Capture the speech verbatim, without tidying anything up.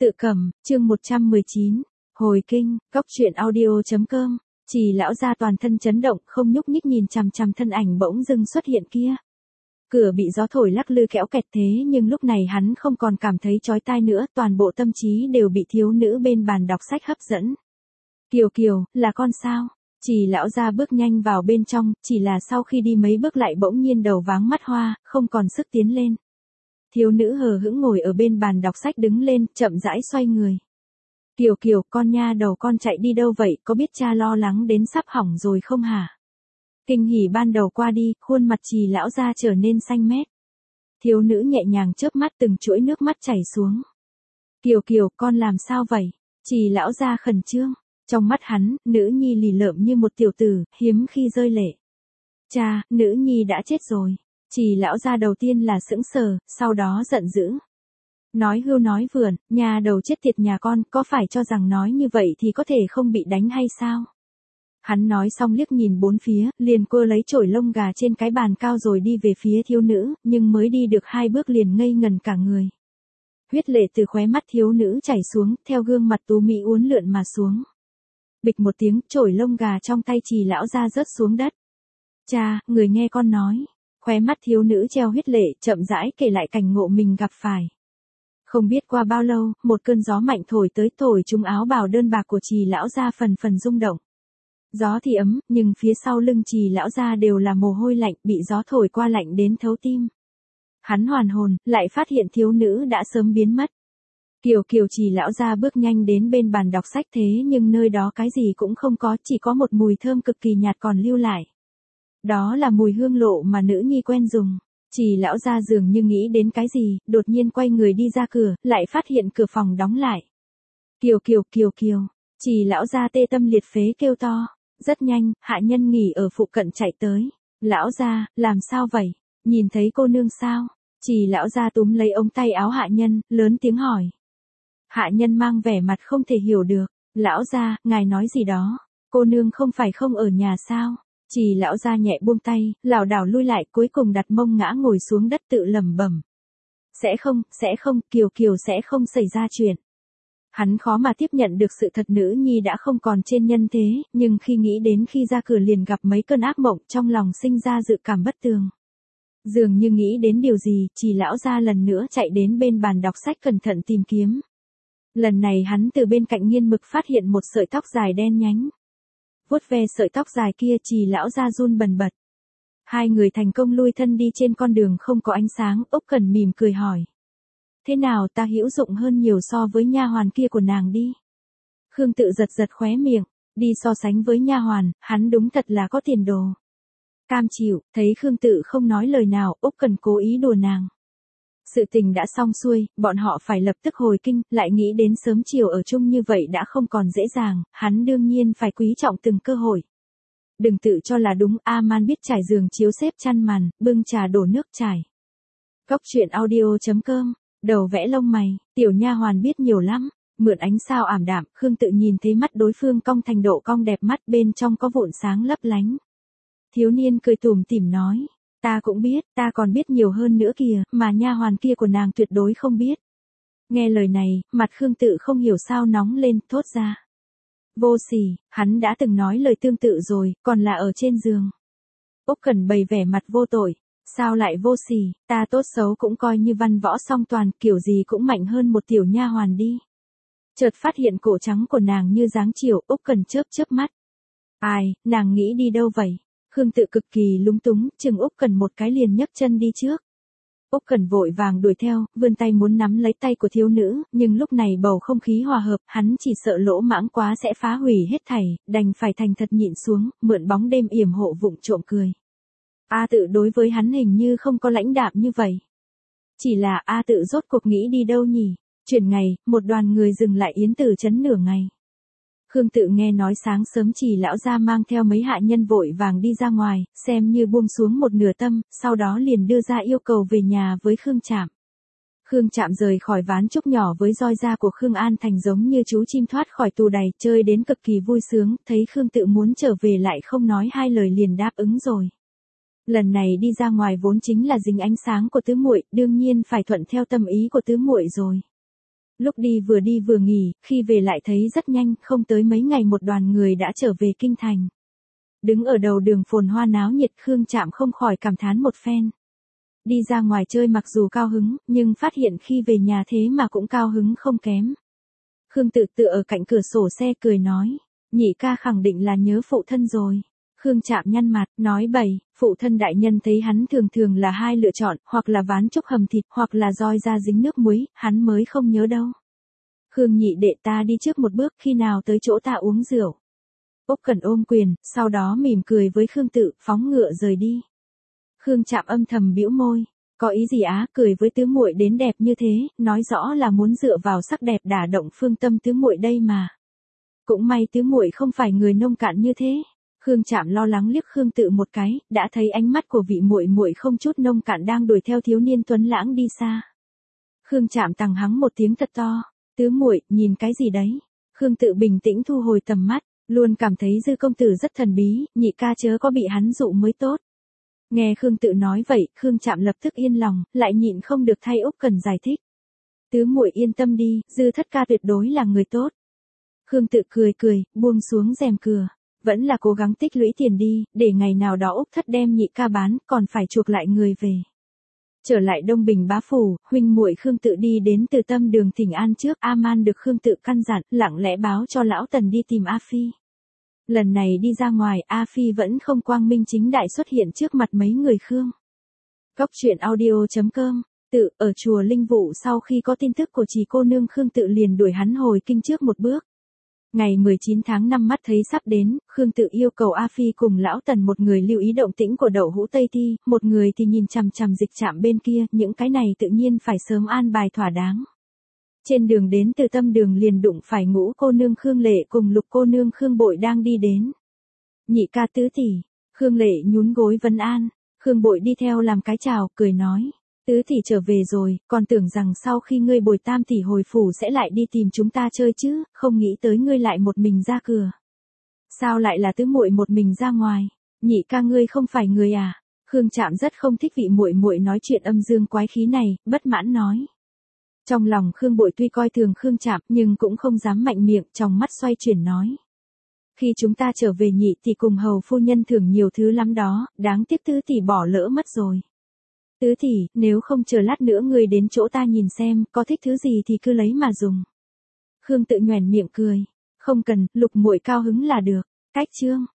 Tự cầm, chương một trăm mười chín, hồi kinh, góc truyện audio.com, Trì lão gia toàn thân chấn động, không nhúc nhích nhìn chằm chằm thân ảnh bỗng dưng xuất hiện kia. Cửa bị gió thổi lắc lư kéo kẹt thế nhưng lúc này hắn không còn cảm thấy chói tai nữa, toàn bộ tâm trí đều bị thiếu nữ bên bàn đọc sách hấp dẫn. Kiều Kiều, là con sao? Trì lão gia bước nhanh vào bên trong, chỉ là sau khi đi mấy bước lại bỗng nhiên đầu váng mắt hoa, không còn sức tiến lên. Thiếu nữ hờ hững ngồi ở bên bàn đọc sách đứng lên, chậm rãi xoay người. Kiều Kiều, con nha đầu con chạy đi đâu vậy, có biết cha lo lắng đến sắp hỏng rồi không hả? Kinh hỉ ban đầu qua đi, khuôn mặt Trì lão gia trở nên xanh mét. Thiếu nữ nhẹ nhàng chớp mắt, từng chuỗi nước mắt chảy xuống. Kiều Kiều, con làm sao vậy? Trì lão gia khẩn trương. Trong mắt hắn, nữ nhi lì lợm như một tiểu tử, hiếm khi rơi lệ. Cha, nữ nhi đã chết rồi. Trì lão gia đầu tiên là sững sờ, sau đó giận dữ. Nói hưu nói vượn, nhà đầu chết tiệt nhà con, có phải cho rằng nói như vậy thì có thể không bị đánh hay sao? Hắn nói xong liếc nhìn bốn phía, liền quơ lấy chổi lông gà trên cái bàn cao rồi đi về phía thiếu nữ, nhưng mới đi được hai bước liền ngây ngần cả người. Huyết lệ từ khóe mắt thiếu nữ chảy xuống, theo gương mặt tú mỹ uốn lượn mà xuống. Bịch một tiếng, chổi lông gà trong tay Trì lão gia rớt xuống đất. Cha, người nghe con nói. Khóe mắt thiếu nữ treo huyết lệ, chậm rãi kể lại cảnh ngộ mình gặp phải. Không biết qua bao lâu, một cơn gió mạnh thổi tới, thổi trúng áo bào đơn bạc của Trì lão gia phần phần rung động. Gió thì ấm, nhưng phía sau lưng Trì lão gia đều là mồ hôi lạnh, bị gió thổi qua lạnh đến thấu tim. Hắn hoàn hồn, lại phát hiện thiếu nữ đã sớm biến mất. Kiều Kiều, Trì lão gia bước nhanh đến bên bàn đọc sách thế nhưng nơi đó cái gì cũng không có, chỉ có một mùi thơm cực kỳ nhạt còn lưu lại. Đó là mùi hương lộ mà nữ nhi quen dùng. Trì lão gia dường như nghĩ đến cái gì, đột nhiên quay người đi ra cửa, lại phát hiện cửa phòng đóng lại. Kiều Kiều, Kiều Kiều, Trì lão gia tê tâm liệt phế kêu to. Rất nhanh, hạ nhân nghỉ ở phụ cận chạy tới. Lão gia, làm sao vậy? Nhìn thấy cô nương sao? Trì lão gia túm lấy ống tay áo hạ nhân, lớn tiếng hỏi. Hạ nhân mang vẻ mặt không thể hiểu được. Lão gia, ngài nói gì đó? Cô nương không phải không ở nhà sao? Trì lão gia nhẹ buông tay, lảo đảo lui lại, cuối cùng đặt mông ngã ngồi xuống đất tự lẩm bẩm. Sẽ không, sẽ không, Kiều Kiều sẽ không xảy ra chuyện. Hắn khó mà tiếp nhận được sự thật nữ nhi đã không còn trên nhân thế, nhưng khi nghĩ đến khi ra cửa liền gặp mấy cơn ác mộng, trong lòng sinh ra dự cảm bất tường. Dường như nghĩ đến điều gì, Trì lão gia lần nữa chạy đến bên bàn đọc sách cẩn thận tìm kiếm. Lần này hắn từ bên cạnh nghiên mực phát hiện một sợi tóc dài đen nhánh. Vuốt ve sợi tóc dài kia, Trì lão gia run bần bật. Hai người thành công lui thân đi trên con đường không có ánh sáng, Úc Cẩn mỉm cười hỏi. Thế nào, ta hữu dụng hơn nhiều so với nha hoàn kia của nàng đi. Khương Tự giật giật khóe miệng, đi so sánh với nha hoàn, hắn đúng thật là có tiền đồ. Cam chịu, thấy Khương Tự không nói lời nào, Úc Cẩn cố ý đùa nàng. Sự tình đã xong xuôi, bọn họ phải lập tức hồi kinh, lại nghĩ đến sớm chiều ở chung như vậy đã không còn dễ dàng, hắn đương nhiên phải quý trọng từng cơ hội. Đừng tự cho là đúng, A-man biết trải giường chiếu xếp chăn màn, bưng trà đổ nước trải. Góc truyện audio.com, đầu vẽ lông mày, tiểu nha hoàn biết nhiều lắm, mượn ánh sao ảm đạm, Khương Tự nhìn thấy mắt đối phương cong thành độ cong đẹp mắt, bên trong có vụn sáng lấp lánh. Thiếu niên cười tủm tỉm nói. Ta cũng biết, ta còn biết nhiều hơn nữa kìa, mà nha hoàn kia của nàng tuyệt đối không biết. Nghe lời này, mặt Khương Tự không hiểu sao nóng lên, thốt ra. Vô sỉ, hắn đã từng nói lời tương tự rồi, còn là ở trên giường. Úc Cẩn bày vẻ mặt vô tội. Sao lại vô sỉ, ta tốt xấu cũng coi như văn võ song toàn, kiểu gì cũng mạnh hơn một tiểu nha hoàn đi. Chợt phát hiện cổ trắng của nàng như dáng chiều, Úc Cẩn chớp chớp mắt. Ai, nàng nghĩ đi đâu vậy? Khương Tự cực kỳ lúng túng, chừng Úc Cẩn một cái liền nhấc chân đi trước. Úc Cẩn vội vàng đuổi theo, vươn tay muốn nắm lấy tay của thiếu nữ, nhưng lúc này bầu không khí hòa hợp, hắn chỉ sợ lỗ mãng quá sẽ phá hủy hết thảy, đành phải thành thật nhịn xuống, mượn bóng đêm yểm hộ vụng trộm cười. A Tự đối với hắn hình như không có lãnh đạm như vậy. Chỉ là A Tự rốt cuộc nghĩ đi đâu nhỉ? Chuyển ngày, một đoàn người dừng lại Yến Tử trấn nửa ngày. Khương Tự nghe nói sáng sớm Trì lão gia mang theo mấy hạ nhân vội vàng đi ra ngoài, xem như buông xuống một nửa tâm, sau đó liền đưa ra yêu cầu về nhà với Khương Trạm. Khương Trạm rời khỏi ván trúc nhỏ với roi da của Khương An Thành giống như chú chim thoát khỏi tù đày, chơi đến cực kỳ vui sướng, thấy Khương Tự muốn trở về lại không nói hai lời liền đáp ứng rồi. Lần này đi ra ngoài vốn chính là dính ánh sáng của tứ muội, đương nhiên phải thuận theo tâm ý của tứ muội rồi. Lúc đi vừa đi vừa nghỉ, khi về lại thấy rất nhanh, không tới mấy ngày một đoàn người đã trở về kinh thành. Đứng ở đầu đường phồn hoa náo nhiệt, Khương Trạm không khỏi cảm thán một phen. Đi ra ngoài chơi mặc dù cao hứng, nhưng phát hiện khi về nhà thế mà cũng cao hứng không kém. Khương Tự tựa ở cạnh cửa sổ xe cười nói, nhị ca khẳng định là nhớ phụ thân rồi. Khương Trạm nhăn mặt, nói bậy, phụ thân đại nhân thấy hắn thường thường là hai lựa chọn, hoặc là ván trúc hầm thịt, hoặc là roi ra dính nước muối, hắn mới không nhớ đâu. Khương nhị đệ ta đi trước một bước, khi nào tới chỗ ta uống rượu. Úc Cẩn ôm quyền, sau đó mỉm cười với Khương Tự, phóng ngựa rời đi. Khương Trạm âm thầm bĩu môi, có ý gì á, cười với tứ muội đến đẹp như thế, nói rõ là muốn dựa vào sắc đẹp đả động phương tâm tứ muội đây mà. Cũng may tứ muội không phải người nông cạn như thế. Khương Trạm lo lắng liếc Khương Tự một cái, đã thấy ánh mắt của vị muội muội không chút nông cạn đang đuổi theo thiếu niên tuấn lãng đi xa. Khương Trạm tằng hắng một tiếng thật to, tứ muội, nhìn cái gì đấy? Khương Tự bình tĩnh thu hồi tầm mắt, luôn cảm thấy Dư công tử rất thần bí, nhị ca chớ có bị hắn dụ mới tốt. Nghe Khương Tự nói vậy, Khương Trạm lập tức yên lòng, lại nhịn không được thay Úc Cẩn giải thích. Tứ muội yên tâm đi, Dư thất ca tuyệt đối là người tốt. Khương Tự cười cười, buông xuống rèm cửa. Vẫn là cố gắng tích lũy tiền đi, để ngày nào đó Úc thất đem nhị ca bán, còn phải chuộc lại người về. Trở lại Đông Bình bá phủ, huynh muội Khương Tự đi đến Từ Tâm đường thỉnh an trước, A Man được Khương Tự căn dặn, lặng lẽ báo cho lão Tần đi tìm A Phi. Lần này đi ra ngoài, A Phi vẫn không quang minh chính đại xuất hiện trước mặt mấy người Khương. Cóc truyện audio chấm com, Tự, ở chùa Linh Vụ sau khi có tin tức của Trì cô nương Khương Tự liền đuổi hắn hồi kinh trước một bước. Ngày mười chín tháng năm mắt thấy sắp đến, Khương Tự yêu cầu A Phi cùng lão Tần một người lưu ý động tĩnh của Đậu Hũ Tây Thi, một người thì nhìn chằm chằm dịch trạm bên kia, những cái này tự nhiên phải sớm an bài thỏa đáng. Trên đường đến Từ Tâm đường liền đụng phải Ngũ cô nương Khương Lệ cùng Lục cô nương Khương Bội đang đi đến. Nhị ca tứ tỷ, Khương Lệ nhún gối vấn an, Khương Bội đi theo làm cái chào, cười nói. Tứ tỷ trở về rồi, còn tưởng rằng sau khi ngươi bồi tam tỷ hồi phủ sẽ lại đi tìm chúng ta chơi chứ, không nghĩ tới ngươi lại một mình ra cửa. Sao lại là tứ muội một mình ra ngoài? Nhị ca ngươi không phải người à? Khương Trạm rất không thích vị muội muội nói chuyện âm dương quái khí này, bất mãn nói. Trong lòng Khương Bội tuy coi thường Khương Trạm, nhưng cũng không dám mạnh miệng, trong mắt xoay chuyển nói. Khi chúng ta trở về nhị tỷ cùng hầu phu nhân thưởng nhiều thứ lắm đó, đáng tiếc tứ tỷ bỏ lỡ mất rồi. Tứ tỷ, nếu không chờ lát nữa ngươi đến chỗ ta nhìn xem, có thích thứ gì thì cứ lấy mà dùng. Khương Tự nhoẻn miệng cười, không cần, Lục muội cao hứng là được. Cách chương